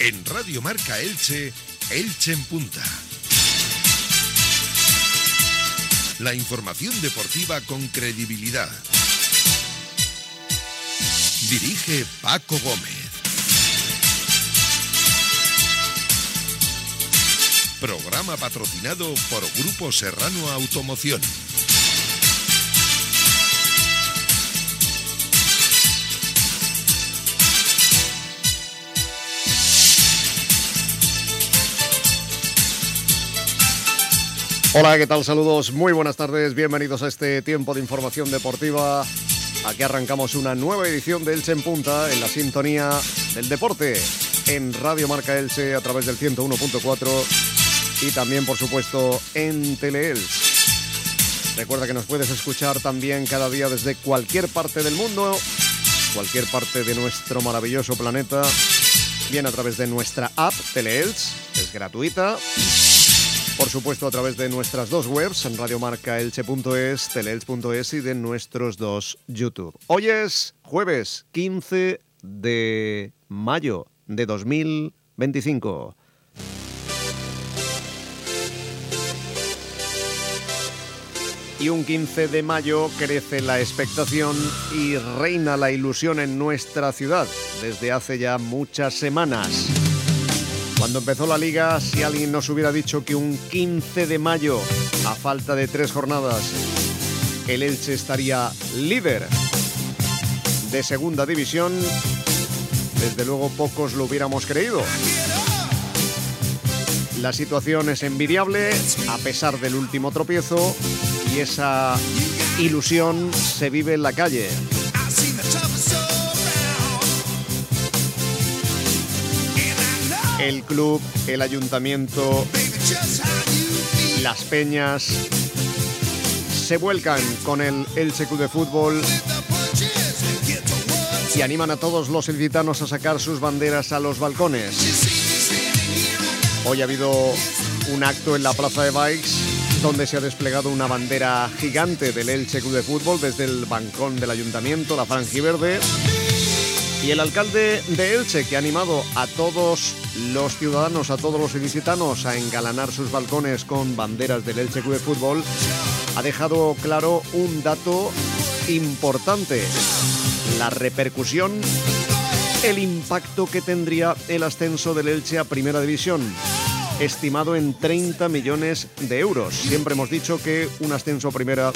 En Radio Marca Elche, Elche en Punta. La información deportiva con credibilidad. Dirige Paco Gómez. Programa patrocinado por Grupo Serrano Automoción. Hola, ¿qué tal? Saludos, muy buenas tardes, bienvenidos a este tiempo de información deportiva. Aquí arrancamos una nueva edición de Elche en Punta, en la sintonía del deporte, en Radio Marca Elche a través del 101.4 y también, por supuesto, en Teleelch. Recuerda que nos puedes escuchar también cada día desde cualquier parte del mundo, cualquier parte de nuestro maravilloso planeta, bien a través de nuestra app Teleelch, es gratuita. Por supuesto, a través de nuestras dos webs, en radiomarcaelche.es, teleelch.es y de nuestros dos YouTube. Hoy es jueves 15 de mayo de 2025. Y un 15 de mayo crece la expectación y reina la ilusión en nuestra ciudad desde hace ya muchas semanas. Cuando empezó la Liga, si alguien nos hubiera dicho que un 15 de mayo, a falta de 3 jornadas, el Elche estaría líder de segunda división, desde luego pocos lo hubiéramos creído. La situación es envidiable, a pesar del último tropiezo, y esa ilusión se vive en la calle. El club, el ayuntamiento, las peñas se vuelcan con el Elche Club de Fútbol y animan a todos los ilicitanos a sacar sus banderas a los balcones. Hoy ha habido un acto en la Plaza de Bikes donde se ha desplegado una bandera gigante del Elche Club de Fútbol desde el balcón del ayuntamiento, la franjiverde. Y el alcalde de Elche, que ha animado a todos los ciudadanos, a todos los ilicitanos a engalanar sus balcones con banderas del Elche Club de Fútbol, ha dejado claro un dato importante: la repercusión, el impacto que tendría el ascenso del Elche a Primera División, estimado en 30 millones de euros. Siempre hemos dicho que un ascenso a Primera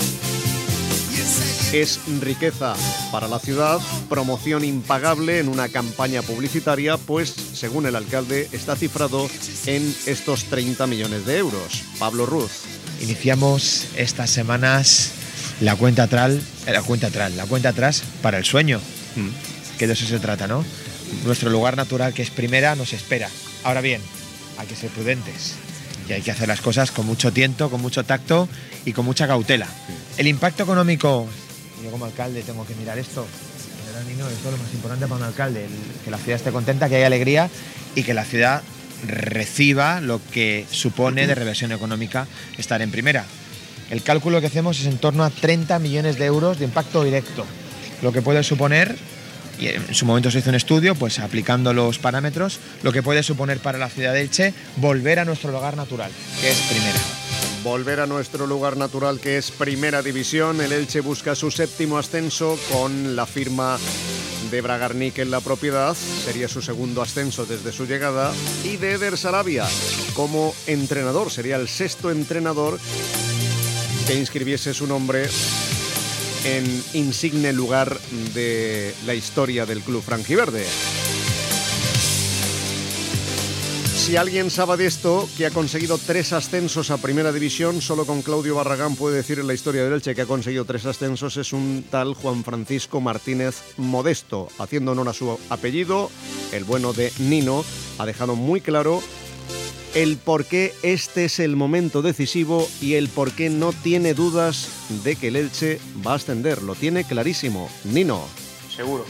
es riqueza para la ciudad, promoción impagable en una campaña publicitaria, pues según el alcalde está cifrado en estos 30 millones de euros. Pablo Ruz. Iniciamos estas semanas la cuenta atrás para el sueño, que de eso se trata, ¿no? Nuestro lugar natural, que es Primera, nos espera. Ahora bien, hay que ser prudentes y hay que hacer las cosas con mucho tiento, con mucho tacto y con mucha cautela. El impacto económico, yo como alcalde tengo que mirar esto. Esto es lo más importante para un alcalde, que la ciudad esté contenta, que haya alegría y que la ciudad reciba lo que supone de reversión económica estar en Primera. El cálculo que hacemos es en torno a 30 millones de euros de impacto directo, lo que puede suponer, y en su momento se hizo un estudio, pues aplicando los parámetros, lo que puede suponer para la ciudad de Elche volver a nuestro lugar natural, que es Primera. Volver a nuestro lugar natural, que es Primera División. El Elche busca su 7º ascenso con la firma de Bragarnik en la propiedad. Sería su 2º ascenso desde su llegada. Y de Eder Sarabia como entrenador. Sería el 6º entrenador que inscribiese su nombre en insigne lugar de la historia del club franjiverde. Si alguien sabe de esto, que ha conseguido 3 ascensos a Primera División, solo con Claudio Barragán puede decir en la historia del Elche que ha conseguido 3 ascensos, es un tal Juan Francisco Martínez Modesto. Haciendo honor a su apellido, el bueno de Nino ha dejado muy claro el por qué este es el momento decisivo y el por qué no tiene dudas de que el Elche va a ascender. Lo tiene clarísimo. Nino. Seguro.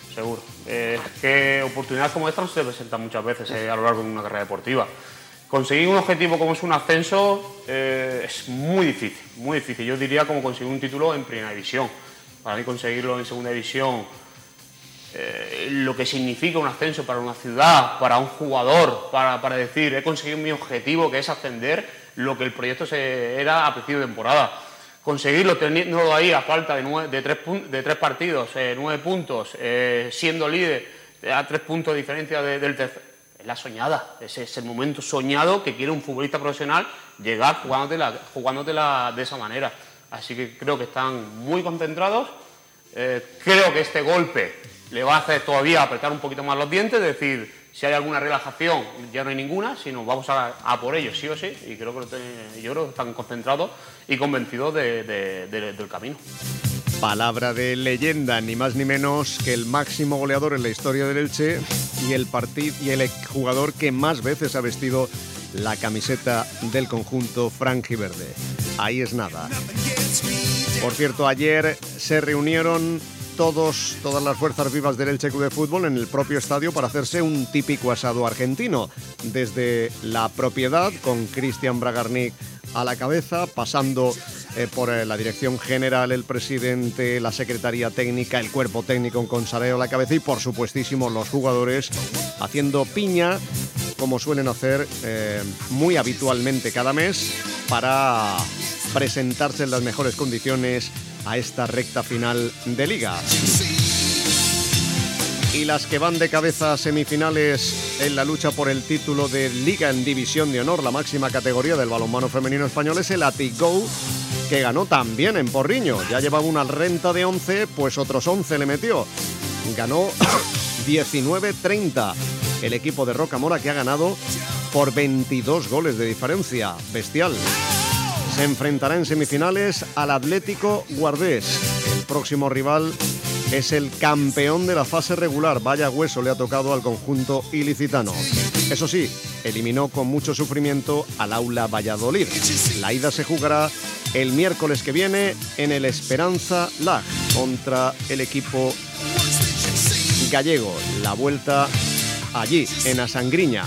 Que oportunidades como esta no se presentan muchas veces a lo largo de una carrera deportiva. Conseguir un objetivo como es un ascenso es muy difícil. Yo diría como conseguir un título en Primera División. Para mí conseguirlo en Segunda División lo que significa un ascenso para una ciudad, para un jugador, para decir, he conseguido mi objetivo, que es ascender, lo que el proyecto era a principio de temporada. Conseguirlo teniendo ahí a falta de 3 partidos, 9 puntos, siendo líder a 3 puntos de diferencia del tercer, es la soñada, ese es el momento soñado que quiere un futbolista profesional, llegar jugándotela de esa manera. Así que creo que están muy concentrados. Creo que este golpe le va a hacer todavía apretar un poquito más los dientes, es decir, si hay alguna relajación ya no hay ninguna, sino vamos a por ello sí o sí, y yo creo que están concentrados y convencidos del camino. Palabra de leyenda, ni más ni menos que el máximo goleador en la historia del Elche y el jugador que más veces ha vestido la camiseta del conjunto franjiverde. Ahí es nada. Por cierto, ayer se reunieron todas las fuerzas vivas del Elche Club de Fútbol en el propio estadio para hacerse un típico asado argentino. Desde la propiedad, con Cristian Bragarnik a la cabeza, pasando por la dirección general, el presidente, la secretaría técnica, el cuerpo técnico con Sareo a la cabeza y, por supuestísimo, los jugadores haciendo piña, como suelen hacer muy habitualmente cada mes, para presentarse en las mejores condiciones a esta recta final de Liga. Y las que van de cabeza a semifinales en la lucha por el título de Liga en División de Honor, la máxima categoría del balonmano femenino español, es el Athletic Go, que ganó también en Porriño. Ya llevaba una renta de 11, pues otros 11 le metió. Ganó 19-30 el equipo de Rocamora, que ha ganado por 22 goles de diferencia. Bestial. Se enfrentará en semifinales al Atlético Guardés. El próximo rival es el campeón de la fase regular. Vaya hueso le ha tocado al conjunto ilicitano. Eso sí, eliminó con mucho sufrimiento al Aula Valladolid. La ida se jugará el miércoles que viene en el Esperanza Lag contra el equipo gallego. La vuelta allí, en Asangriña.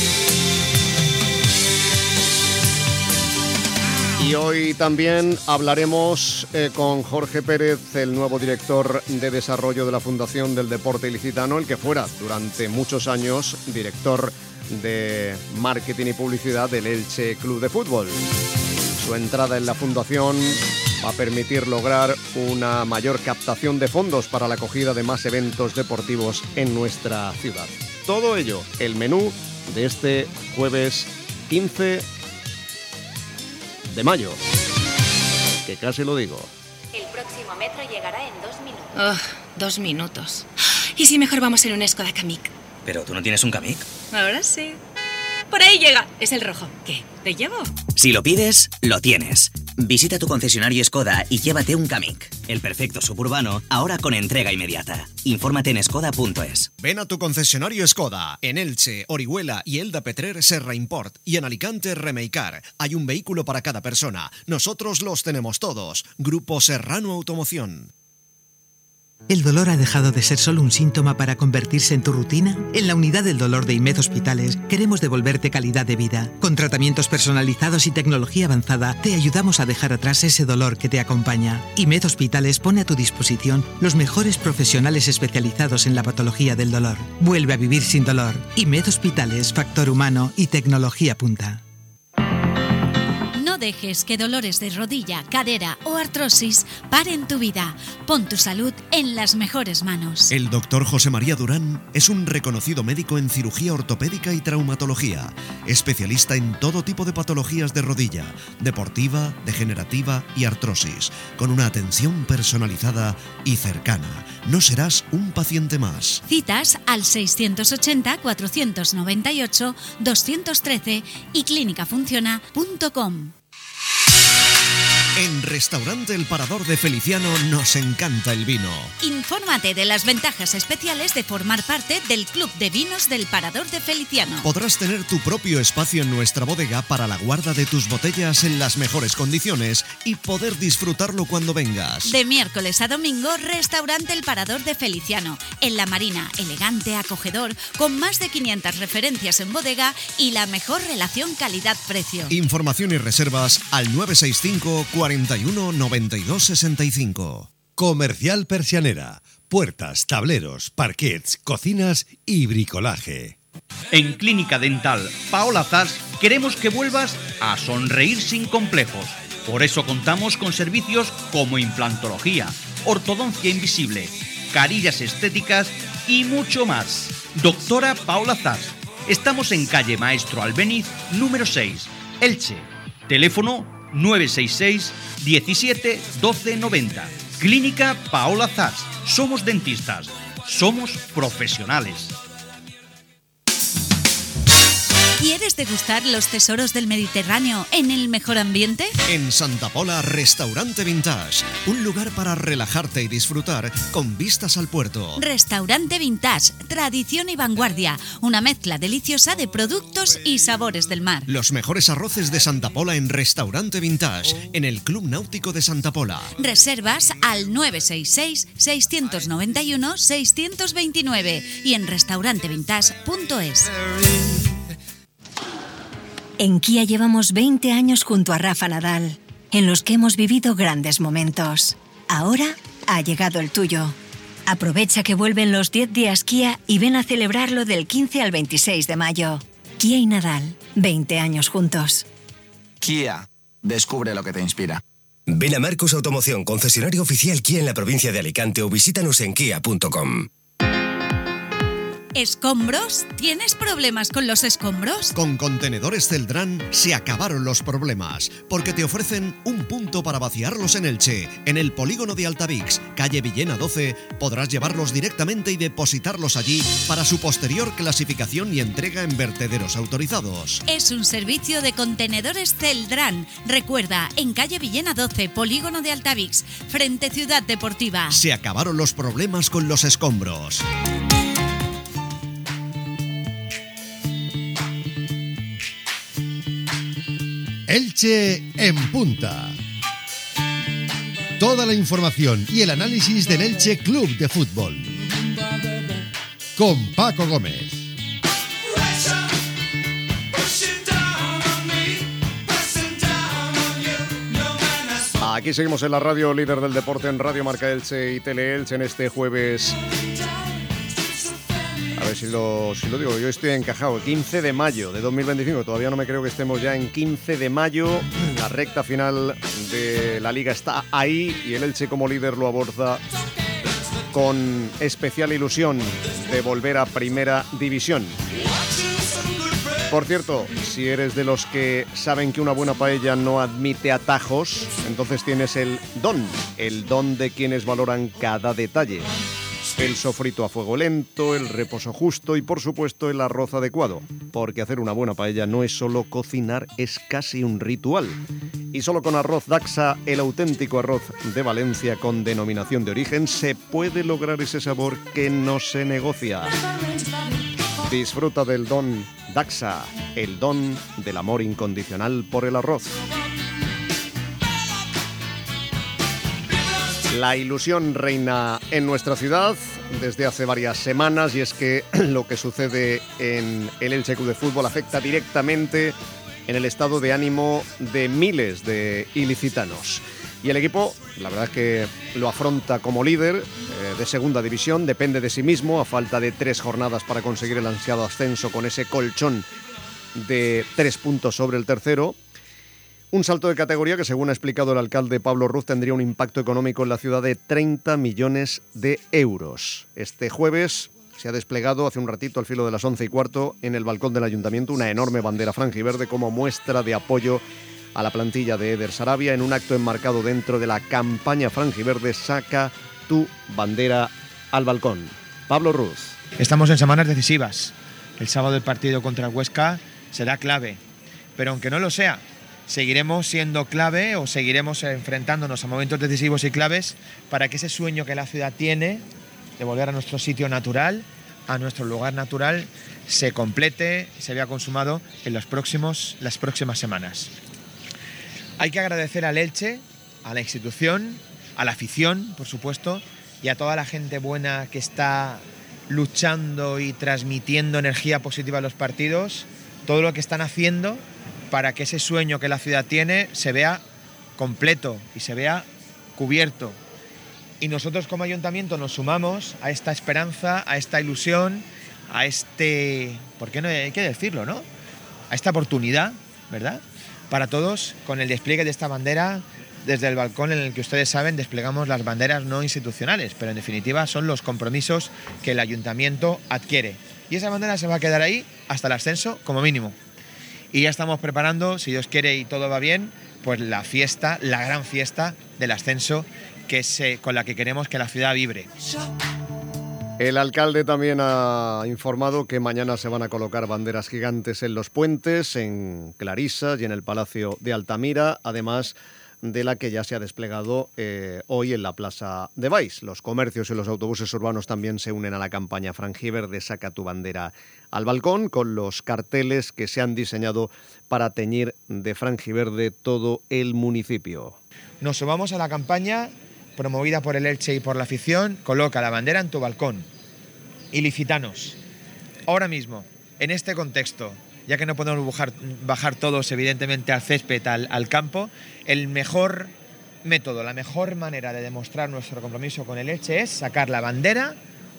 Y hoy también hablaremos con Jorge Pérez, el nuevo director de desarrollo de la Fundación del Deporte Ilicitano, el que fuera durante muchos años director de marketing y publicidad del Elche Club de Fútbol. Su entrada en la fundación va a permitir lograr una mayor captación de fondos para la acogida de más eventos deportivos en nuestra ciudad. Todo ello, el menú de este jueves 15 de mayo, que casi lo digo. El próximo metro llegará en 2 minutos. Oh, 2 minutos. ¿Y si mejor vamos en un Skoda Kamiq? ¿Pero tú no tienes un Kamiq? Ahora sí. Por ahí llega. Es el rojo. ¿Qué? ¿Te llevo? Si lo pides, lo tienes. Visita tu concesionario Skoda y llévate un Kamiq. El perfecto suburbano, ahora con entrega inmediata. Infórmate en skoda.es. Ven a tu concesionario Skoda. En Elche, Orihuela y Elda Petrer, Serra Import. Y en Alicante, Remeicar. Hay un vehículo para cada persona. Nosotros los tenemos todos. Grupo Serrano Automoción. ¿El dolor ha dejado de ser solo un síntoma para convertirse en tu rutina? En la unidad del dolor de IMED Hospitales queremos devolverte calidad de vida. Con tratamientos personalizados y tecnología avanzada, te ayudamos a dejar atrás ese dolor que te acompaña. IMED Hospitales pone a tu disposición los mejores profesionales especializados en la patología del dolor. Vuelve a vivir sin dolor. IMED Hospitales, factor humano y tecnología punta. No dejes que dolores de rodilla, cadera o artrosis paren tu vida. Pon tu salud en las mejores manos. El doctor José María Durán es un reconocido médico en cirugía ortopédica y traumatología, especialista en todo tipo de patologías de rodilla, deportiva, degenerativa y artrosis, con una atención personalizada y cercana. No serás un paciente más. Citas al 680-498-213 y clínicafunciona.com. En Restaurante El Parador de Feliciano nos encanta el vino. Infórmate de las ventajas especiales de formar parte del Club de Vinos del Parador de Feliciano. Podrás tener tu propio espacio en nuestra bodega para la guarda de tus botellas en las mejores condiciones y poder disfrutarlo cuando vengas. De miércoles a domingo, Restaurante El Parador de Feliciano. En La Marina, elegante, acogedor, con más de 500 referencias en bodega y la mejor relación calidad-precio. Información y reservas al 965 41 92 65. Comercial Persianera. Puertas, tableros, parquets, cocinas y bricolaje. En Clínica Dental Paola Zas queremos que vuelvas a sonreír sin complejos. Por eso contamos con servicios como implantología, ortodoncia invisible, carillas estéticas y mucho más. Doctora Paola Zas. Estamos en calle Maestro Albéniz, número 6, Elche. Teléfono 966 17 12 90. Clínica Paola Zas. Somos dentistas. Somos profesionales. ¿Quieres degustar los tesoros del Mediterráneo en el mejor ambiente? En Santa Pola, Restaurante Vintage, un lugar para relajarte y disfrutar con vistas al puerto. Restaurante Vintage, tradición y vanguardia, una mezcla deliciosa de productos y sabores del mar. Los mejores arroces de Santa Pola en Restaurante Vintage, en el Club Náutico de Santa Pola. Reservas al 966 691 629 y en restaurantevintage.es. En Kia llevamos 20 años junto a Rafa Nadal, en los que hemos vivido grandes momentos. Ahora ha llegado el tuyo. Aprovecha que vuelven los 10 días Kia y ven a celebrarlo del 15 al 26 de mayo. Kia y Nadal, 20 años juntos. Kia, descubre lo que te inspira. Ven a Marcos Automoción, concesionario oficial Kia en la provincia de Alicante, o visítanos en kia.com. ¿Escombros? ¿Tienes problemas con los escombros? Con Contenedores Celdrán se acabaron los problemas, porque te ofrecen un punto para vaciarlos en Elche. En el polígono de Altavix, calle Villena 12, podrás llevarlos directamente y depositarlos allí para su posterior clasificación y entrega en vertederos autorizados. Es un servicio de Contenedores Celdrán. Recuerda, en calle Villena 12, polígono de Altavix, frente Ciudad Deportiva. Se acabaron los problemas con los escombros. Elche en punta. Toda la información y el análisis del Elche Club de Fútbol. Con Paco Gómez. Aquí seguimos en la radio líder del deporte, en Radio Marca Elche y Tele Elche, en este jueves. A ver si lo digo, yo estoy encajado. 15 de mayo de 2025, todavía no me creo que estemos ya en 15 de mayo. La recta final de la Liga está ahí y el Elche como líder lo aborda con especial ilusión de volver a Primera División. Por cierto, si eres de los que saben que una buena paella no admite atajos, entonces tienes el don de quienes valoran cada detalle. El sofrito a fuego lento, el reposo justo y por supuesto el arroz adecuado, porque hacer una buena paella no es solo cocinar, es casi un ritual. Y solo con arroz Daxa, el auténtico arroz de Valencia con denominación de origen, se puede lograr ese sabor que no se negocia. Disfruta del don Daxa, el don del amor incondicional por el arroz. La ilusión reina en nuestra ciudad desde hace varias semanas, y es que lo que sucede en el Elche Club de Fútbol afecta directamente en el estado de ánimo de miles de ilicitanos. Y el equipo, la verdad es que lo afronta como líder de segunda división, depende de sí mismo, a falta de 3 jornadas para conseguir el ansiado ascenso con ese colchón de 3 puntos sobre el tercero. Un salto de categoría que, según ha explicado el alcalde Pablo Ruz, tendría un impacto económico en la ciudad de 30 millones de euros. Este jueves se ha desplegado hace un ratito, al filo de las 11:15, en el balcón del ayuntamiento, una enorme bandera franjiverde como muestra de apoyo a la plantilla de Eder Sarabia, en un acto enmarcado dentro de la campaña franjiverde Saca tu bandera al balcón. Pablo Ruz. Estamos en semanas decisivas. El sábado el partido contra el Huesca será clave, pero aunque no lo sea, seguiremos siendo clave o seguiremos enfrentándonos a momentos decisivos y claves para que ese sueño que la ciudad tiene de volver a nuestro sitio natural, a nuestro lugar natural, se complete y se vea consumado en las próximas semanas. Hay que agradecer al Elche, a la institución, a la afición, por supuesto, y a toda la gente buena que está luchando y transmitiendo energía positiva a los partidos, todo lo que están haciendo para que ese sueño que la ciudad tiene se vea completo y se vea cubierto. Y nosotros como ayuntamiento nos sumamos a esta esperanza, a esta ilusión, a este, ¿por qué no hay que decirlo, no? A esta oportunidad, ¿verdad? Para todos, con el despliegue de esta bandera, desde el balcón en el que ustedes saben desplegamos las banderas no institucionales, pero en definitiva son los compromisos que el ayuntamiento adquiere. Y esa bandera se va a quedar ahí hasta el ascenso como mínimo. Y ya estamos preparando, si Dios quiere y todo va bien, pues la fiesta, la gran fiesta del ascenso con la que queremos que la ciudad vibre. El alcalde también ha informado que mañana se van a colocar banderas gigantes en los puentes, en Clarisas y en el Palacio de Altamira, además de la que ya se ha desplegado hoy en la Plaza de Baix. Los comercios y los autobuses urbanos también se unen a la campaña Frangiverde Saca tu bandera al balcón, con los carteles que se han diseñado para teñir de frangiverde todo el municipio. Nos sumamos a la campaña promovida por el Elche y por la afición. Coloca la bandera en tu balcón y licitanos. Ahora mismo, en este contexto, ya que no podemos bajar todos evidentemente al césped, al campo, el mejor método, la mejor manera de demostrar nuestro compromiso con el Elche es sacar la bandera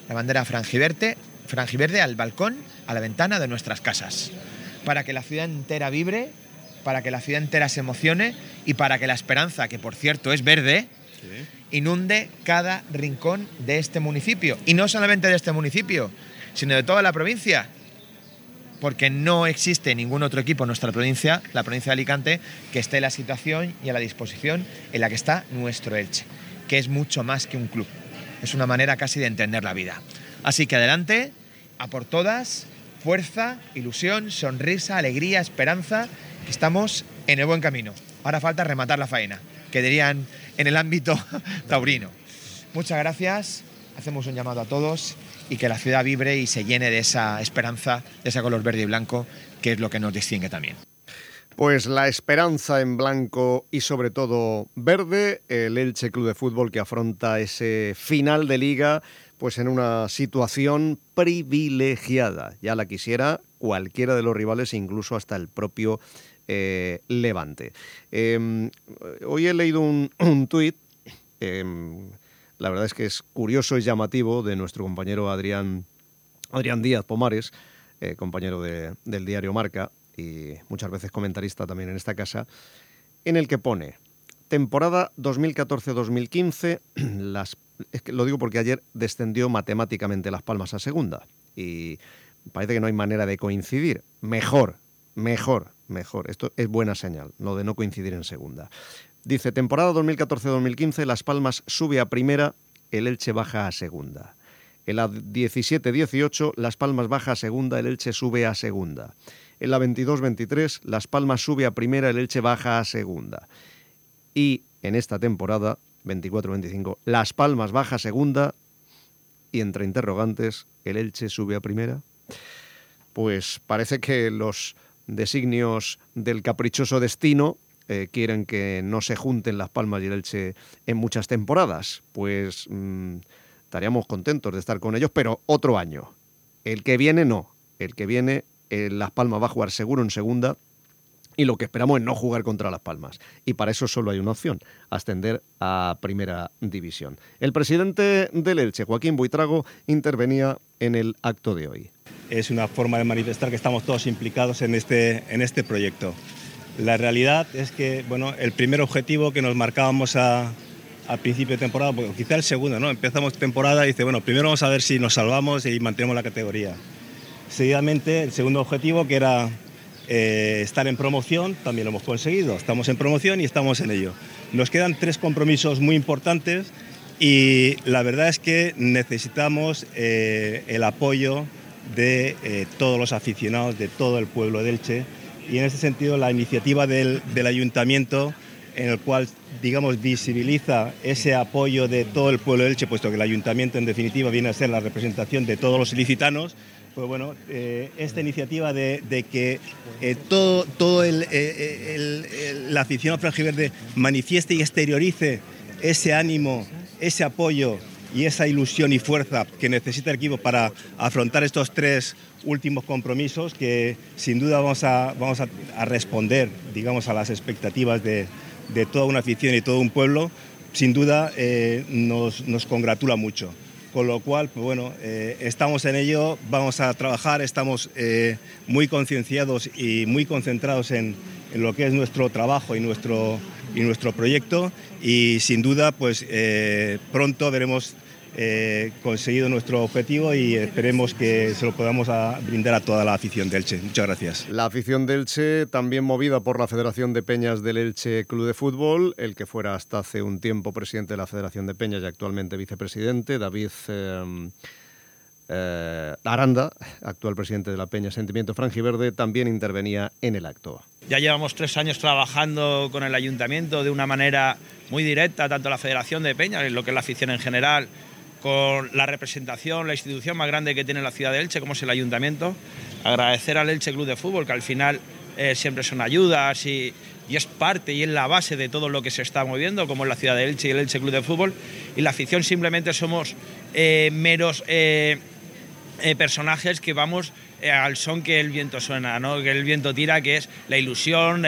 frangiverde al balcón, a la ventana de nuestras casas, para que la ciudad entera vibre, para que la ciudad entera se emocione y para que la esperanza, que por cierto es verde, inunde cada rincón de este municipio. Y no solamente de este municipio, sino de toda la provincia. Porque no existe ningún otro equipo en nuestra provincia, la provincia de Alicante, que esté en la situación y a la disposición en la que está nuestro Elche, que es mucho más que un club. Es una manera casi de entender la vida. Así que adelante, a por todas, fuerza, ilusión, sonrisa, alegría, esperanza, que estamos en el buen camino. Ahora falta rematar la faena, que dirían en el ámbito taurino. Muchas gracias, hacemos un llamado a todos y que la ciudad vibre y se llene de esa esperanza, de ese color verde y blanco, que es lo que nos distingue también. Pues la esperanza en blanco y sobre todo verde, el Elche Club de Fútbol que afronta ese final de liga pues en una situación privilegiada. Ya la quisiera cualquiera de los rivales, incluso hasta el propio Levante. Hoy he leído un tuit, la verdad es que es curioso y llamativo, de nuestro compañero Adrián Díaz Pomares, compañero del diario Marca y muchas veces comentarista también en esta casa, en el que pone: temporada 2014-2015, es que lo digo porque ayer descendió matemáticamente Las Palmas a segunda y parece que no hay manera de coincidir. Mejor. Esto es buena señal, lo de no coincidir en segunda. Dice, temporada 2014-2015, Las Palmas sube a primera, el Elche baja a segunda. En la 17-18, Las Palmas baja a segunda, el Elche sube a segunda. En la 22-23, Las Palmas sube a primera, el Elche baja a segunda. Y en esta temporada, 24-25, Las Palmas baja a segunda y entre interrogantes, el Elche sube a primera. Pues parece que los designios del caprichoso destino quieren que no se junten Las Palmas y el Elche en muchas temporadas. Pues estaríamos contentos de estar con ellos, pero otro año. El que viene no. El que viene, Las Palmas va a jugar seguro en segunda y lo que esperamos es no jugar contra Las Palmas. Y para eso solo hay una opción, ascender a Primera División. El presidente del Elche, Joaquín Buitrago, intervenía en el acto de hoy. Es una forma de manifestar que estamos todos implicados en este proyecto. La realidad es que el primer objetivo que nos marcábamos a principio de temporada, quizá el segundo, ¿no? Empezamos temporada y dice, primero vamos a ver si nos salvamos y mantenemos la categoría. Seguidamente, el segundo objetivo, que era estar en promoción, también lo hemos conseguido. Estamos en promoción y estamos en ello. Nos quedan 3 compromisos muy importantes y la verdad es que necesitamos el apoyo de todos los aficionados, de todo el pueblo de Elche, y en ese sentido la iniciativa del ayuntamiento, en el cual, visibiliza ese apoyo de todo el pueblo de Elche, puesto que el ayuntamiento en definitiva viene a ser la representación de todos los ilicitanos. Pues esta iniciativa de que todo la afición frangiverde manifieste y exteriorice ese ánimo, ese apoyo y esa ilusión y fuerza que necesita el equipo para afrontar estos 3 últimos compromisos, que sin duda vamos a responder, a las expectativas de toda una afición y todo un pueblo, sin duda nos congratula mucho. Con lo cual, pues bueno, estamos en ello, vamos a trabajar, estamos muy concienciados y muy concentrados en lo que es nuestro trabajo y nuestro proyecto, y sin duda pues pronto veremos conseguido nuestro objetivo y esperemos que se lo podamos brindar a toda la afición de Elche. Muchas gracias. La afición de Elche, también movida por la Federación de Peñas del Elche Club de Fútbol, el que fuera hasta hace un tiempo presidente de la Federación de Peñas y actualmente vicepresidente, David Aranda, actual presidente de la Peña Sentimiento Franjiverde, también intervenía en el acto. Ya llevamos 3 años trabajando con el ayuntamiento de una manera muy directa, tanto la Federación de Peñas, lo que es la afición en general, con la representación, la institución más grande que tiene la ciudad de Elche, como es el ayuntamiento. Agradecer al Elche Club de Fútbol, que al final siempre son ayudas y es parte y es la base de todo lo que se está moviendo, como es la ciudad de Elche y el Elche Club de Fútbol. Y la afición simplemente somos meros personajes que vamos al son que el viento suena, ¿no? Que el viento tira, que es la ilusión,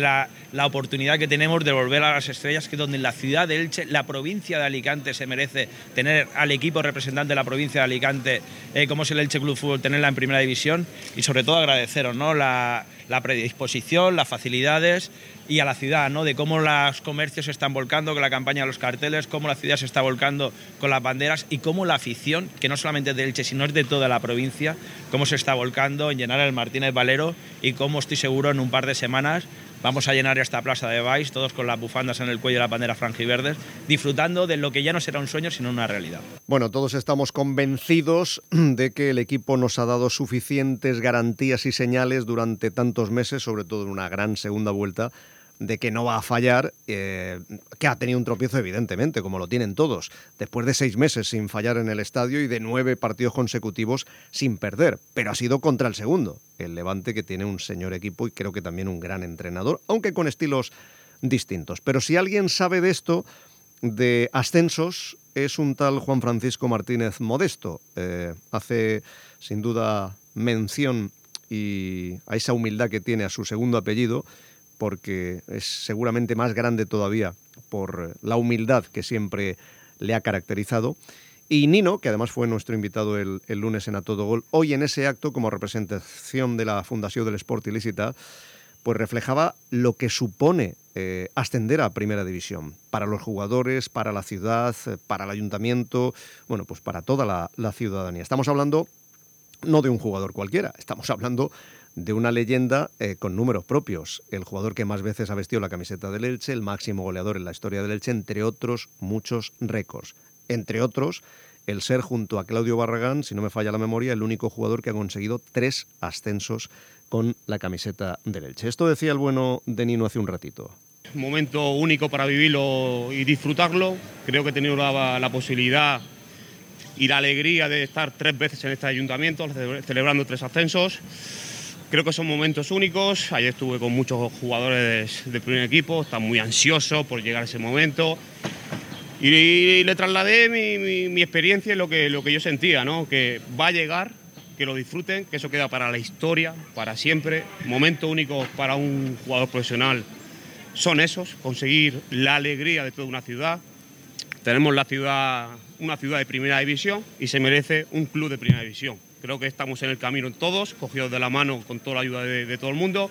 la oportunidad que tenemos de volver a las estrellas, que es donde la ciudad de Elche, la provincia de Alicante, se merece tener al equipo representante de la provincia de Alicante, como es el Elche Club Fútbol, tenerla en primera división, y sobre todo agradeceros, ¿no? la predisposición, las facilidades, y a la ciudad, ¿no? De cómo los comercios se están volcando con la campaña de los carteles, cómo la ciudad se está volcando con las banderas, y cómo la afición, que no solamente es de Elche, sino es de toda la provincia, cómo se está volcando en llenar el Martínez Valero, y cómo estoy seguro en un par de semanas vamos a llenar esta plaza de Baix, todos con las bufandas en el cuello y las banderas franjiverdes, disfrutando de lo que ya no será un sueño, sino una realidad. Bueno, todos estamos convencidos de que el equipo nos ha dado suficientes garantías y señales durante tantos meses, sobre todo en una gran segunda vuelta, de que no va a fallar, que ha tenido un tropiezo evidentemente, como lo tienen todos, después de 6 meses sin fallar en el estadio y de 9 partidos consecutivos sin perder, pero ha sido contra el segundo, el Levante, que tiene un señor equipo y creo que también un gran entrenador, aunque con estilos distintos. Pero si alguien sabe de esto, de ascensos, es un tal Juan Francisco Martínez Modesto. Hace sin duda mención y a esa humildad que tiene a su segundo apellido, porque es seguramente más grande todavía por la humildad que siempre le ha caracterizado. Y Nino, que además fue nuestro invitado el lunes en A Todo Gol, hoy en ese acto, como representación de la Fundació del Esport Il·lícita, pues reflejaba lo que supone ascender a Primera División para los jugadores, para la ciudad, para el ayuntamiento, bueno, pues para toda la ciudadanía. Estamos hablando no de un jugador cualquiera, estamos hablando de una leyenda con números propios, el jugador que más veces ha vestido la camiseta del Elche, el máximo goleador en la historia del Elche, entre otros muchos récords. Entre otros, el ser junto a Claudio Barragán, si no me falla la memoria, el único jugador que ha conseguido 3 ascensos con la camiseta del Elche. Esto decía el bueno de Nino hace un ratito. Un momento único para vivirlo y disfrutarlo. Creo que he tenido la posibilidad y la alegría de estar 3 veces en este ayuntamiento, celebrando 3 ascensos. Creo que son momentos únicos. Ayer estuve con muchos jugadores del primer equipo, están muy ansiosos por llegar a ese momento. Y le trasladé mi experiencia y lo que yo sentía, ¿no? Que va a llegar, que lo disfruten, que eso queda para la historia, para siempre. Momentos únicos para un jugador profesional son esos, conseguir la alegría de toda una ciudad. Tenemos una ciudad de primera división y se merece un club de primera división. Creo que estamos en el camino todos, cogidos de la mano con toda la ayuda de todo el mundo.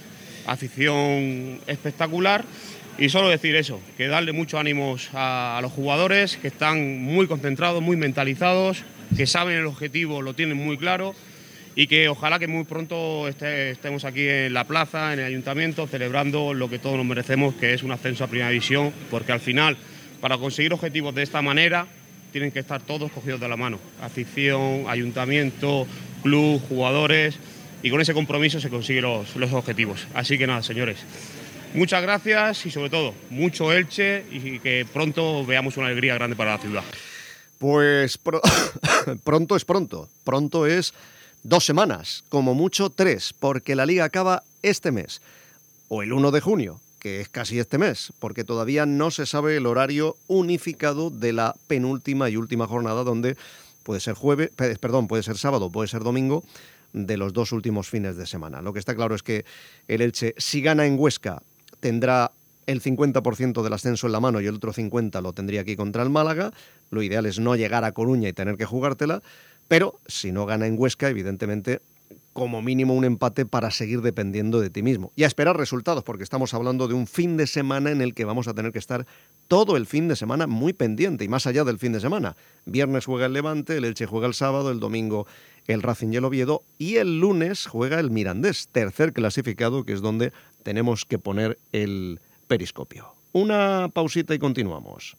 Afición espectacular. Y solo decir eso, que darle muchos ánimos a los jugadores, que están muy concentrados, muy mentalizados, que saben el objetivo, lo tienen muy claro, y que ojalá que muy pronto estemos aquí en la plaza, en el ayuntamiento, celebrando lo que todos nos merecemos, que es un ascenso a Primera División, porque al final, para conseguir objetivos de esta manera, tienen que estar todos cogidos de la mano. Afición, ayuntamiento, club, jugadores, y con ese compromiso se consiguen los objetivos. Así que nada, señores, muchas gracias y sobre todo, mucho Elche y que pronto veamos una alegría grande para la ciudad. Pues pronto es pronto. Pronto es 2 semanas, como mucho 3, porque la Liga acaba este mes, o el 1 de junio, que es casi este mes, porque todavía no se sabe el horario unificado de la penúltima y última jornada, donde puede ser puede ser sábado, puede ser domingo, de los 2 últimos fines de semana. Lo que está claro es que el Elche, si gana en Huesca, tendrá el 50% del ascenso en la mano y el otro 50% lo tendría aquí contra el Málaga. Lo ideal es no llegar a Coruña y tener que jugártela, pero si no gana en Huesca, evidentemente, como mínimo un empate para seguir dependiendo de ti mismo. Y a esperar resultados, porque estamos hablando de un fin de semana en el que vamos a tener que estar todo el fin de semana muy pendiente, y más allá del fin de semana. Viernes juega el Levante, el Elche juega el sábado, el domingo el Racing y el Oviedo, y el lunes juega el Mirandés, tercer clasificado, que es donde tenemos que poner el periscopio. Una pausita y continuamos.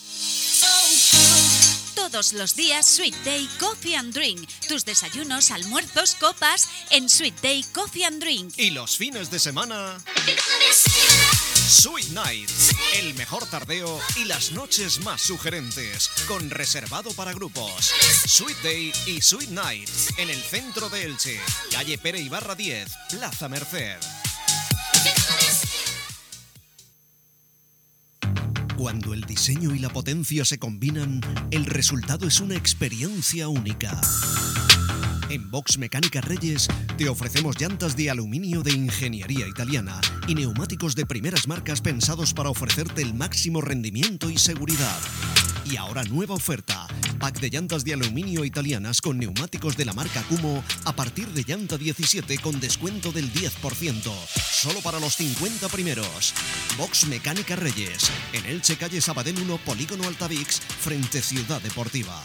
Todos los días Sweet Day Coffee and Drink. Tus desayunos, almuerzos, copas en Sweet Day Coffee and Drink. Y los fines de semana, Sweet Nights, el mejor tardeo y las noches más sugerentes, con reservado para grupos. Sweet Day y Sweet Nights, en el centro de Elche, calle Pere Ibarra 10, Plaza Merced. Cuando el diseño y la potencia se combinan, el resultado es una experiencia única. En Box Mecánica Reyes te ofrecemos llantas de aluminio de ingeniería italiana y neumáticos de primeras marcas pensados para ofrecerte el máximo rendimiento y seguridad. Y ahora nueva oferta, pack de llantas de aluminio italianas con neumáticos de la marca Kumo a partir de llanta 17 con descuento del 10%, solo para los 50 primeros. Box Mecánica Reyes, en Elche, calle Sabadell 1, Polígono Altavix, frente Ciudad Deportiva.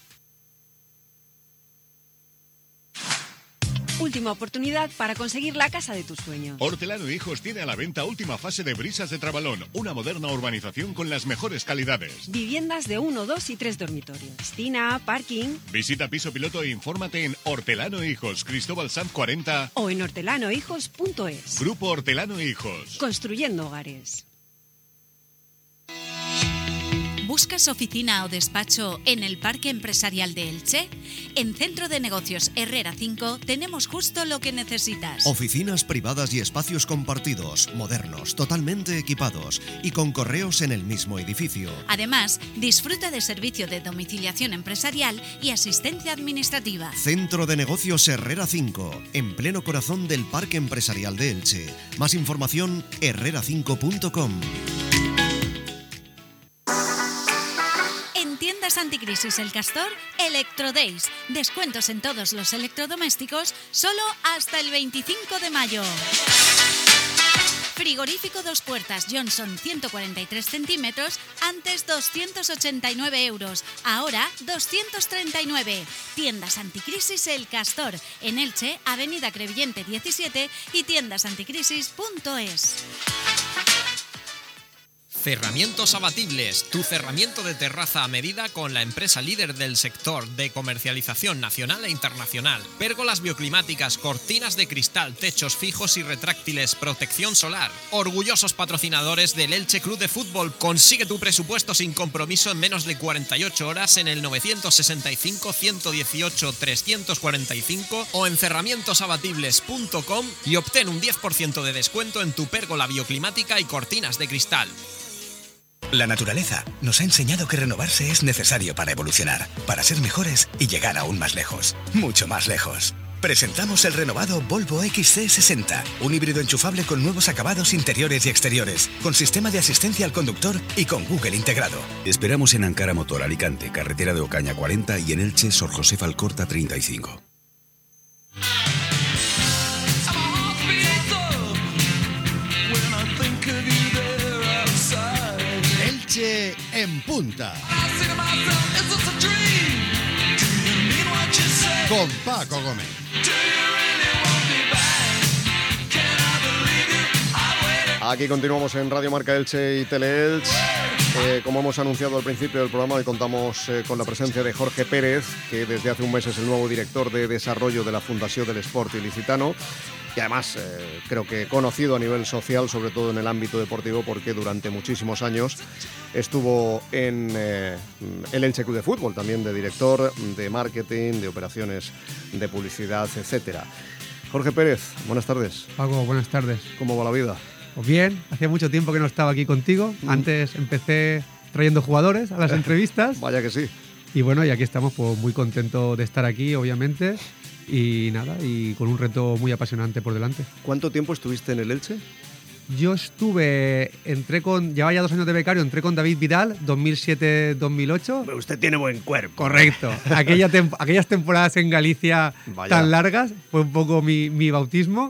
Última oportunidad para conseguir la casa de tus sueños. Hortelano Hijos tiene a la venta última fase de Brisas de Trabalón, una moderna urbanización con las mejores calidades. Viviendas de 1, 2 y 3 dormitorios. Piscina, parking. Visita piso piloto e infórmate en Hortelano Hijos, Cristóbal Sanz 40 o en hortelanohijos.es. Grupo Hortelano Hijos. Construyendo hogares. ¿Buscas oficina o despacho en el Parque Empresarial de Elche? En Centro de Negocios Herrera 5 tenemos justo lo que necesitas. Oficinas privadas y espacios compartidos, modernos, totalmente equipados y con correos en el mismo edificio. Además, disfruta de servicio de domiciliación empresarial y asistencia administrativa. Centro de Negocios Herrera 5, en pleno corazón del Parque Empresarial de Elche. Más información, herrera5.com. Tiendas Anticrisis El Castor, Electrodays. Descuentos en todos los electrodomésticos solo hasta el 25 de mayo. Frigorífico 2 puertas Johnson 143 centímetros, antes 289 euros, ahora 239. Tiendas Anticrisis El Castor, en Elche, Avenida Crevillente 17 y tiendasanticrisis.es. Cerramientos Abatibles, tu cerramiento de terraza a medida con la empresa líder del sector de comercialización nacional e internacional. Pérgolas bioclimáticas, cortinas de cristal, techos fijos y retráctiles, protección solar. Orgullosos patrocinadores del Elche Club de Fútbol. Consigue tu presupuesto sin compromiso en menos de 48 horas en el 965-118-345 o en cerramientosabatibles.com y obtén un 10% de descuento en tu pérgola bioclimática y cortinas de cristal. La naturaleza nos ha enseñado que renovarse es necesario para evolucionar, para ser mejores y llegar aún más lejos, mucho más lejos. Presentamos el renovado Volvo XC60, un híbrido enchufable con nuevos acabados interiores y exteriores, con sistema de asistencia al conductor y con Google integrado. Esperamos en Ankara Motor Alicante, carretera de Ocaña 40 y en Elche, Sor José Alcorta 35. Elche en punta. Con Paco Gómez. Aquí continuamos en Radio Marca Elche y Teleelch. Como hemos anunciado al principio del programa, hoy contamos con la presencia de Jorge Pérez, que desde hace un mes es el nuevo director de desarrollo de la Fundació del Esport Ilicitano. Y además creo que conocido a nivel social, sobre todo en el ámbito deportivo, porque durante muchísimos años estuvo en el Elche Club de Fútbol, también de director de marketing, de operaciones de publicidad, etcétera. Jorge Pérez, buenas tardes. Paco, buenas tardes. ¿Cómo va la vida? Pues bien, hacía mucho tiempo que no estaba aquí contigo. Antes empecé trayendo jugadores a las entrevistas. Vaya que sí. Y bueno, y aquí estamos, pues muy contentos de estar aquí, obviamente. Y nada, y con un reto muy apasionante por delante. ¿Cuánto tiempo estuviste en el Elche? Yo llevaba ya 2 años de becario, entré con David Vidal, 2007-2008. Pero usted tiene buen cuerpo. Correcto. Aquellas temporadas en Galicia tan largas, fue un poco mi bautismo.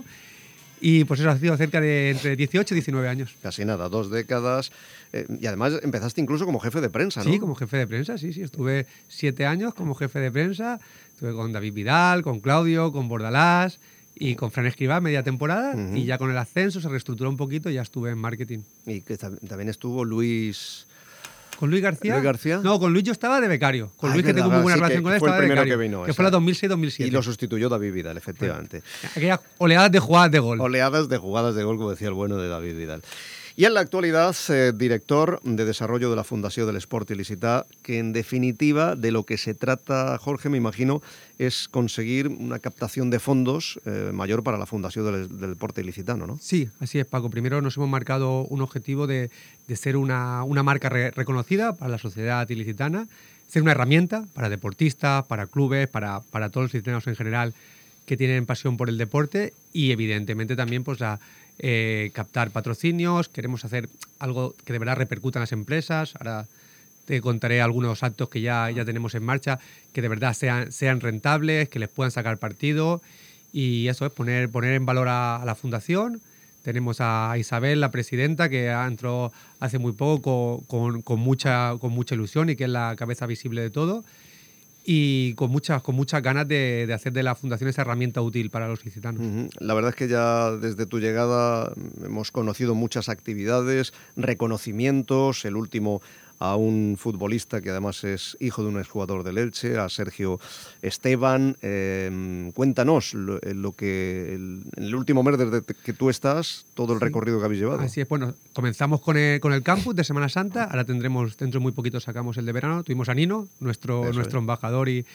Y pues eso ha sido cerca de entre 18 y 19 años. Casi nada, 2 décadas. Y además empezaste incluso como jefe de prensa, ¿no? Sí, como jefe de prensa, sí. Estuve 7 años como jefe de prensa. Estuve con David Vidal, con Claudio, con Bordalás y con Fran Escribá media temporada. Y ya con el ascenso se reestructuró un poquito y ya estuve en marketing. Y que también estuvo Luis... ¿Con Luis García? ¿Luis García? No, con Luis yo estaba de becario. Con Luis, que tengo muy buena relación con él, estaba de becario. Que fue la 2006-2007. Y lo sustituyó David Vidal, efectivamente. Aquellas oleadas de jugadas de gol. Oleadas de jugadas de gol, como decía el bueno de David Vidal. Y en la actualidad, director de desarrollo de la Fundació del Esport Il·licità, que en definitiva de lo que se trata, Jorge, me imagino, es conseguir una captación de fondos mayor para la Fundació del Deporte Ilicitano, ¿no? Sí, así es, Paco. Primero nos hemos marcado un objetivo de ser una marca reconocida para la sociedad ilicitana, ser una herramienta para deportistas, para clubes, para todos los ilicitanos en general que tienen pasión por el deporte y evidentemente también pues captar patrocinios. Queremos hacer algo que de verdad repercuta en las empresas. Ahora te contaré algunos actos que ya tenemos en marcha, que de verdad sean rentables, que les puedan sacar partido, y eso es poner en valor a la fundación. Tenemos a Isabel, la presidenta, que entró hace muy poco con mucha ilusión y que es la cabeza visible de todo. Y con muchas ganas de hacer de la fundación esa herramienta útil para los ilicitanos. La verdad es que ya desde tu llegada hemos conocido muchas actividades, reconocimientos, el último a un futbolista que además es hijo de un exjugador del Elche, a Sergio Esteban. Cuéntanos en el último mes desde que tú estás, todo el recorrido que habéis llevado. Así es, bueno, comenzamos con el campus de Semana Santa, ahora tendremos, dentro de muy poquito sacamos el de verano, tuvimos a Nino, nuestro embajador y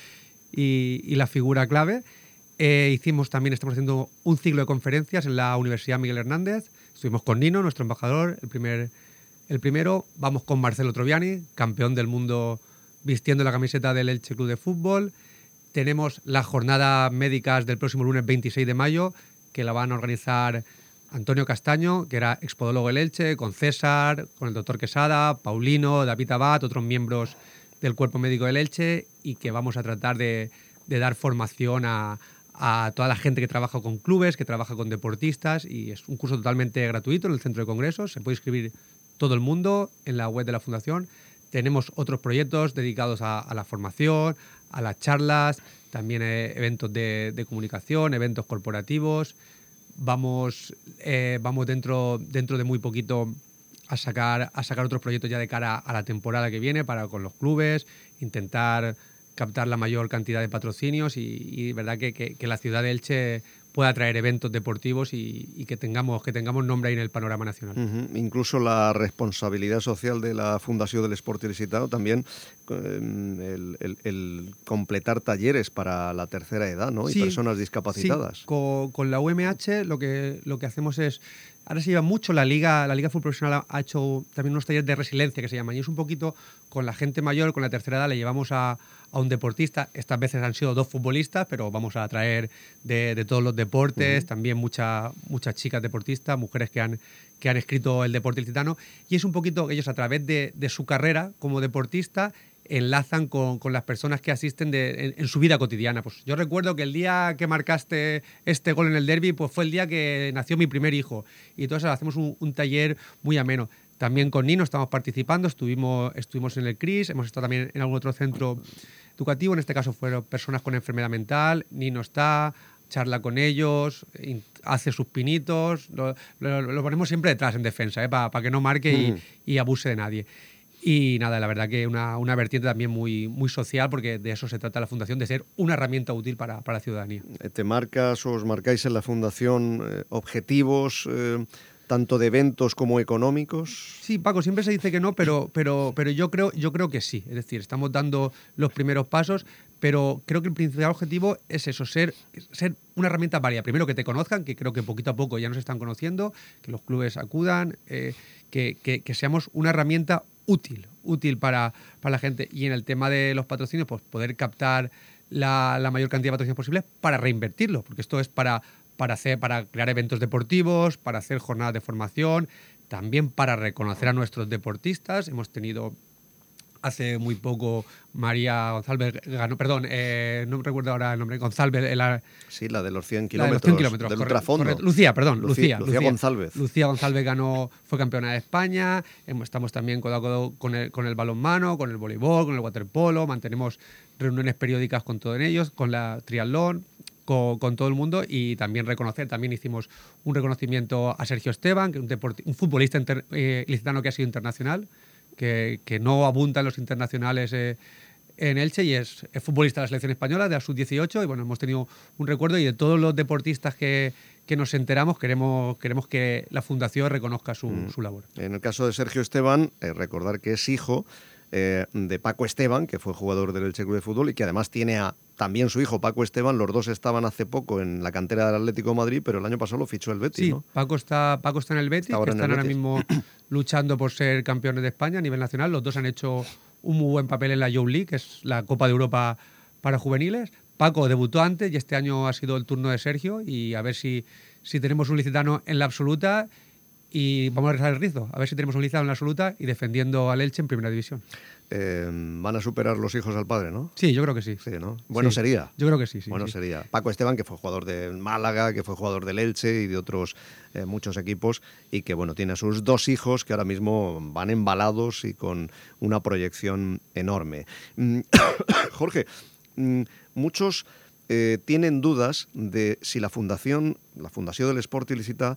la figura clave. Estamos haciendo un ciclo de conferencias en la Universidad Miguel Hernández, estuvimos con Nino, nuestro embajador, el primero. Vamos con Marcelo Troviani, campeón del mundo vistiendo la camiseta del Elche Club de Fútbol. Tenemos las jornadas médicas del próximo lunes 26 de mayo, que la van a organizar Antonio Castaño, que era expodólogo del Elche, con César, con el doctor Quesada, Paulino, David Abad, otros miembros del cuerpo médico del Elche, y que vamos a tratar de dar formación a toda la gente que trabaja con clubes, que trabaja con deportistas, y es un curso totalmente gratuito en el centro de congresos. Se puede inscribir todo el mundo en la web de la Fundación. Tenemos otros proyectos dedicados a la formación, a las charlas, también eventos de comunicación, eventos corporativos. Vamos dentro de muy poquito a sacar otros proyectos ya de cara a la temporada que viene con los clubes, intentar captar la mayor cantidad de patrocinios y verdad que la ciudad de Elche pueda traer eventos deportivos y que tengamos nombre ahí en el panorama nacional. Incluso la responsabilidad social de la Fundació del Esport Il·licità, también el completar talleres para la tercera edad, ¿no? Sí, y personas discapacitadas. Sí. Con la UMH lo que hacemos es, ahora se lleva mucho la Liga Fútbol Profesional ha hecho también unos talleres de resiliencia que se llaman, y es un poquito con la gente mayor, con la tercera edad, le llevamos a un deportista. Estas veces han sido 2 futbolistas, pero vamos a traer de todos los deportes, también muchas chicas deportistas, mujeres que han escrito el deporte ilicitano, y es un poquito ellos a través de su carrera como deportista enlazan con las personas que asisten en su vida cotidiana. Pues yo recuerdo que el día que marcaste este gol en el derbi, pues fue el día que nació mi primer hijo, y entonces hacemos un taller muy ameno. También con Nino estamos participando, estuvimos en el CRIS, hemos estado también en algún otro centro educativo, en este caso fueron personas con enfermedad mental. Nino está, charla con ellos, hace sus pinitos, lo ponemos siempre detrás en defensa, para que no marque y abuse de nadie. Y nada, la verdad que una vertiente también muy, muy social, porque de eso se trata la Fundación, de ser una herramienta útil para la ciudadanía. Os marcáis en la Fundación objetivos tanto de eventos como económicos? Sí, Paco, siempre se dice que no, pero yo creo que sí. Es decir, estamos dando los primeros pasos, pero creo que el principal objetivo es eso, ser una herramienta válida. Primero, que te conozcan, que creo que poquito a poco ya nos están conociendo, que los clubes acudan, que seamos una herramienta útil para la gente. Y en el tema de los patrocinios, pues poder captar la mayor cantidad de patrocinios posibles para reinvertirlo, porque esto es para para crear eventos deportivos, para hacer jornadas de formación, también para reconocer a nuestros deportistas. Hemos tenido hace muy poco María González ganó, perdón, no recuerdo ahora el nombre, González. Sí, la de los 100 kilómetros. Del ultrafondo. Correcto. Lucía González. Lucía González fue campeona de España. Estamos también codo a codo con el balonmano, con el voleibol, con el waterpolo. Mantenemos reuniones periódicas con todos ellos, con la triatlón, con todo el mundo, y también hicimos un reconocimiento a Sergio Esteban, que es un futbolista ilicitano que ha sido internacional, que no abundan los internacionales en Elche, y es futbolista de la selección española de la sub-18, y bueno, hemos tenido un recuerdo, y de todos los deportistas que nos enteramos queremos que la Fundación reconozca su labor. En el caso de Sergio Esteban, recordar que es hijo de Paco Esteban, que fue jugador del Elche Club de Fútbol, y que además tiene también su hijo Paco Esteban. Los dos estaban hace poco en la cantera del Atlético de Madrid, pero el año pasado lo fichó el Betis, sí, ¿no? Paco está en el Betis, que están ahora mismo luchando por ser campeones de España a nivel nacional. Los dos han hecho un muy buen papel en la Youth League, que es la Copa de Europa para juveniles. Paco debutó antes y este año ha sido el turno de Sergio, y a ver si tenemos un ilicitano en la absoluta, y vamos a rezar el rizo, a ver si tenemos un ilicitano en la absoluta y defendiendo al Elche en primera división. Van a superar los hijos al padre, ¿no? Sí, yo creo que sí. Sí, ¿no? Bueno, sí, sería. Yo creo que sí. Bueno, sería. Paco Esteban, que fue jugador de Málaga, que fue jugador del Elche y de otros muchos equipos, y que, bueno, tiene a sus dos hijos que ahora mismo van embalados y con una proyección enorme. Jorge, muchos tienen dudas de si la Fundación del Esport Ilicità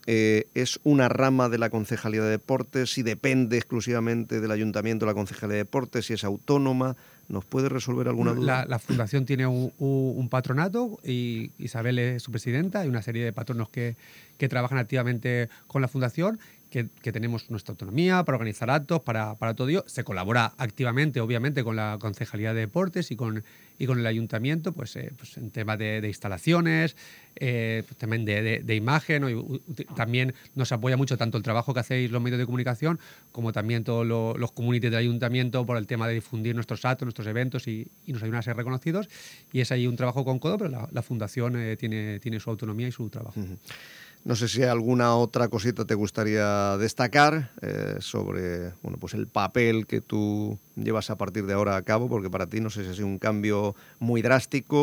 es una rama de la Concejalía de Deportes, si depende exclusivamente del Ayuntamiento de la Concejalía de Deportes, si es autónoma. ¿Nos puede resolver alguna duda? La Fundación tiene un patronato, y Isabel es su presidenta. Hay una serie de patronos que trabajan activamente con la Fundación, que tenemos nuestra autonomía para organizar actos, para todo ello. Se colabora activamente, obviamente, con la Concejalía de Deportes y con el Ayuntamiento, pues en temas de instalaciones, también de imagen. También nos apoya mucho tanto el trabajo que hacéis los medios de comunicación, como también todos los communities del Ayuntamiento, por el tema de difundir nuestros actos, nuestros eventos, y nos ayudan a ser reconocidos. Y es ahí un trabajo con codo, pero la Fundación tiene su autonomía y su trabajo. No sé si hay alguna otra cosita te gustaría destacar sobre pues el papel que tú llevas a partir de ahora a cabo, porque para ti no sé si es un cambio muy drástico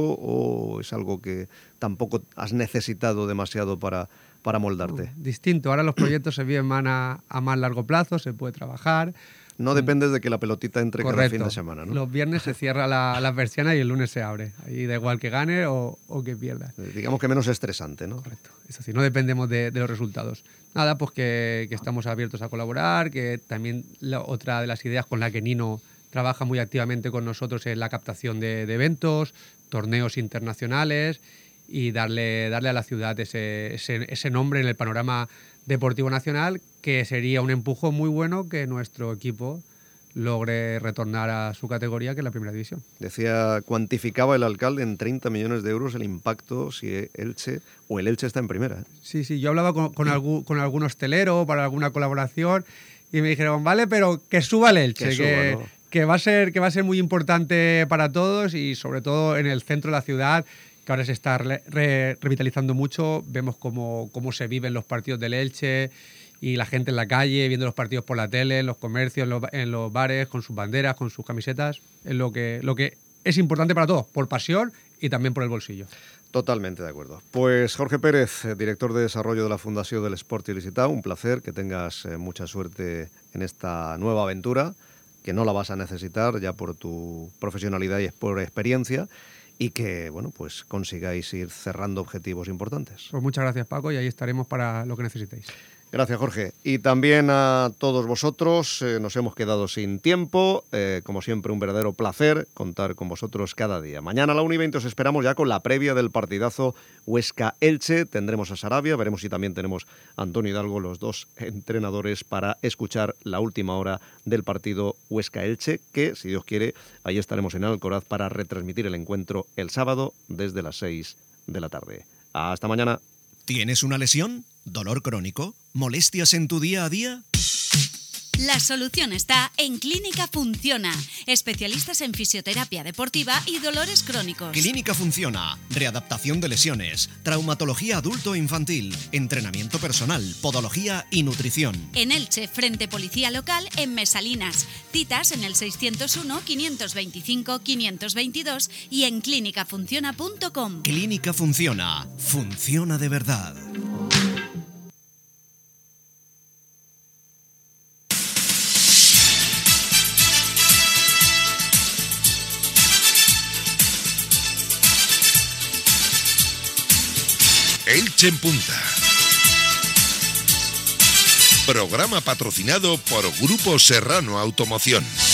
o es algo que tampoco has necesitado demasiado para moldarte. Distinto, ahora los proyectos se vienen a más largo plazo, se puede trabajar. No dependes de que la pelotita entre Correcto. cada fin de semana, ¿no? Los viernes se cierra las persianas y el lunes se abre. Ahí da igual que gane o que pierda. Digamos que menos estresante, ¿no? Correcto. Es así, no dependemos de los resultados. Nada, pues que estamos abiertos a colaborar, que también otra de las ideas con la que Nino trabaja muy activamente con nosotros es la captación de eventos, torneos internacionales, y darle a la ciudad ese nombre en el panorama deportivo nacional, que sería un empujón muy bueno que nuestro equipo logre retornar a su categoría, que es la primera división. Cuantificaba el alcalde en 30 millones de euros el impacto si el Elche está en primera. Sí, yo hablaba con algún hostelero para alguna colaboración, y me dijeron, vale, pero que suba el Elche, que va a ser muy importante para todos, y sobre todo en el centro de la ciudad, que ahora se está revitalizando mucho. Vemos cómo se viven los partidos del Elche, y la gente en la calle viendo los partidos por la tele, en los comercios, en los bares, con sus banderas, con sus camisetas. Es lo que es importante para todos, por pasión y también por el bolsillo. Totalmente de acuerdo. Pues Jorge Pérez, director de desarrollo de la Fundación del Esport Ilicità, un placer, que tengas mucha suerte en esta nueva aventura, que no la vas a necesitar ya por tu profesionalidad y por experiencia, y que pues consigáis ir cerrando objetivos importantes. Pues muchas gracias, Paco, y ahí estaremos para lo que necesitéis. Gracias, Jorge. Y también a todos vosotros, nos hemos quedado sin tiempo. Como siempre, un verdadero placer contar con vosotros cada día. Mañana a la 1:20 os esperamos ya con la previa del partidazo Huesca-Elche. Tendremos a Sarabia, veremos si también tenemos a Antonio Hidalgo, los dos entrenadores, para escuchar la última hora del partido Huesca-Elche, que, si Dios quiere, ahí estaremos en Alcoraz para retransmitir el encuentro el sábado desde las 6 de la tarde. Hasta mañana. ¿Tienes una lesión? ¿Dolor crónico? ¿Molestias en tu día a día? La solución está en Clínica Funciona. Especialistas en fisioterapia deportiva y dolores crónicos. Clínica Funciona. Readaptación de lesiones, traumatología adulto e infantil, entrenamiento personal, podología y nutrición. En Elche, frente Policía Local, en Mesalinas. Citas en el 601 525 522 y en clínicafunciona.com. Clínica Funciona. Funciona de verdad. Elche en Punta. Programa patrocinado por Grupo Serrano Automoción.